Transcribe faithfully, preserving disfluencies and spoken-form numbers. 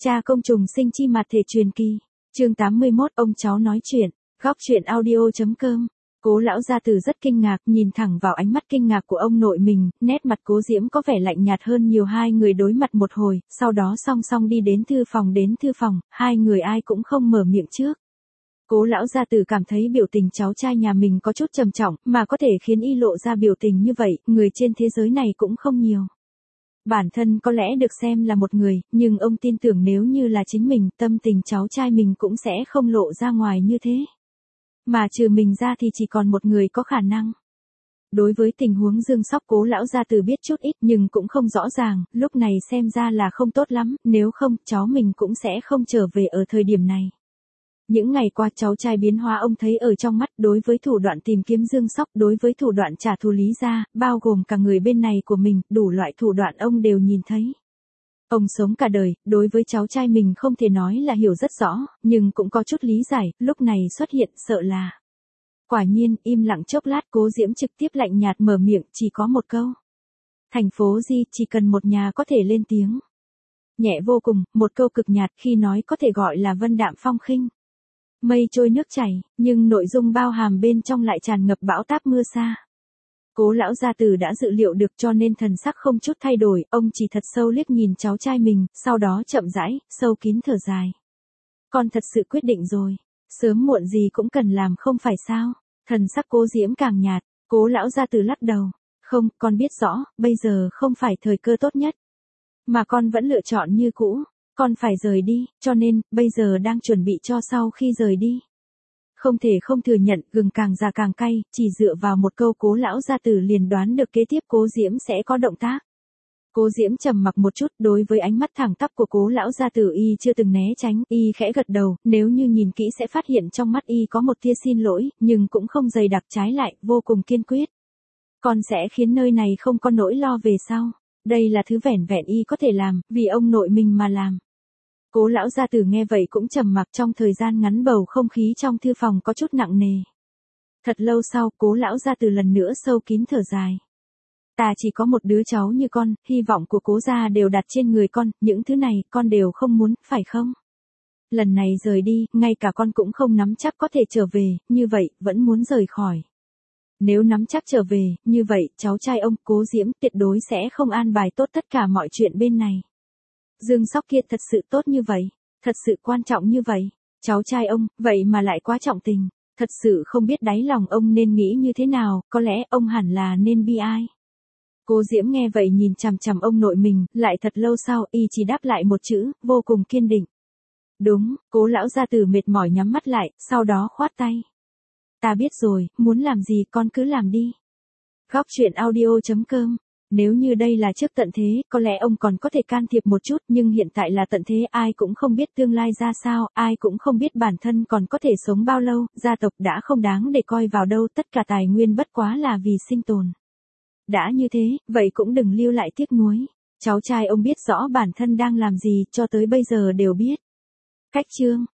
Cha công trùng sinh chi mặt thể truyền kỳ. Chương tám mươi mốt, ông cháu nói chuyện. Góc truyện audio.com. Cố lão gia tử rất kinh ngạc, nhìn thẳng vào ánh mắt kinh ngạc của ông nội mình, nét mặt Cố Diễm có vẻ lạnh nhạt hơn nhiều. Hai người đối mặt một hồi, sau đó song song đi đến thư phòng đến thư phòng, hai người ai cũng không mở miệng trước. Cố lão gia tử cảm thấy biểu tình cháu trai nhà mình có chút trầm trọng, mà có thể khiến y lộ ra biểu tình như vậy, người trên thế giới này cũng không nhiều. Bản thân có lẽ được xem là một người, nhưng ông tin tưởng nếu như là chính mình, tâm tình cháu trai mình cũng sẽ không lộ ra ngoài như thế. Mà trừ mình ra thì chỉ còn một người có khả năng. Đối với tình huống Dương Sóc, Cố lão gia tử biết chút ít nhưng cũng không rõ ràng, lúc này xem ra là không tốt lắm, nếu không, cháu mình cũng sẽ không trở về ở thời điểm này. Những ngày qua cháu trai biến hóa ông thấy ở trong mắt, đối với thủ đoạn tìm kiếm Dương Sóc, đối với thủ đoạn trả thù Lý gia, bao gồm cả người bên này của mình, đủ loại thủ đoạn ông đều nhìn thấy. Ông sống cả đời, đối với cháu trai mình không thể nói là hiểu rất rõ, nhưng cũng có chút lý giải, lúc này xuất hiện sợ là. Quả nhiên, im lặng chốc lát Cố Diễm trực tiếp lạnh nhạt mở miệng, chỉ có một câu. Thành phố Di, chỉ cần một nhà có thể lên tiếng. Nhẹ vô cùng, một câu cực nhạt khi nói có thể gọi là vân đạm phong khinh. Mây trôi nước chảy, nhưng nội dung bao hàm bên trong lại tràn ngập bão táp mưa xa. Cố lão gia tử đã dự liệu được cho nên thần sắc không chút thay đổi, ông chỉ thật sâu liếc nhìn cháu trai mình, sau đó chậm rãi, sâu kín thở dài. Con thật sự quyết định rồi, sớm muộn gì cũng cần làm không phải sao? Thần sắc Cố Diễm càng nhạt, Cố lão gia tử lắc đầu, không, con biết rõ, bây giờ không phải thời cơ tốt nhất. Mà con vẫn lựa chọn như cũ. Con phải rời đi, cho nên, bây giờ đang chuẩn bị cho sau khi rời đi. Không thể không thừa nhận, gừng càng già càng cay, chỉ dựa vào một câu Cố lão gia tử liền đoán được kế tiếp Cố Diễm sẽ có động tác. Cố Diễm trầm mặc một chút, đối với ánh mắt thẳng tắp của Cố lão gia tử y chưa từng né tránh, y khẽ gật đầu, nếu như nhìn kỹ sẽ phát hiện trong mắt y có một tia xin lỗi, nhưng cũng không dày đặc, trái lại, vô cùng kiên quyết. Con sẽ khiến nơi này không có nỗi lo về sau. Đây là thứ vẻn vẹn y có thể làm, vì ông nội mình mà làm. Cố lão gia tử nghe vậy cũng trầm mặc, trong thời gian ngắn bầu không khí trong thư phòng có chút nặng nề. Thật lâu sau, Cố lão gia tử lần nữa sâu kín thở dài. Ta chỉ có một đứa cháu như con, hy vọng của Cố gia đều đặt trên người con, những thứ này con đều không muốn, phải không? Lần này rời đi, ngay cả con cũng không nắm chắc có thể trở về, như vậy, vẫn muốn rời khỏi. Nếu nắm chắc trở về, như vậy, cháu trai ông, Cố Diễm, tuyệt đối sẽ không an bài tốt tất cả mọi chuyện bên này. Dương Sóc kia thật sự tốt như vậy, thật sự quan trọng như vậy, cháu trai ông, vậy mà lại quá trọng tình, thật sự không biết đáy lòng ông nên nghĩ như thế nào, có lẽ ông hẳn là nên bi ai. Cố Diễm nghe vậy nhìn chằm chằm ông nội mình, lại thật lâu sau, y chỉ đáp lại một chữ, vô cùng kiên định. Đúng, Cố lão gia tử mệt mỏi nhắm mắt lại, sau đó khoát tay. Ta biết rồi, muốn làm gì con cứ làm đi. Góc truyện audio.com. Nếu như đây là trước tận thế, có lẽ ông còn có thể can thiệp một chút, nhưng hiện tại là tận thế, ai cũng không biết tương lai ra sao, ai cũng không biết bản thân còn có thể sống bao lâu, gia tộc đã không đáng để coi vào đâu, tất cả tài nguyên bất quá là vì sinh tồn. Đã như thế, vậy cũng đừng lưu lại tiếc nuối. Cháu trai ông biết rõ bản thân đang làm gì, cho tới bây giờ đều biết. Cách chương.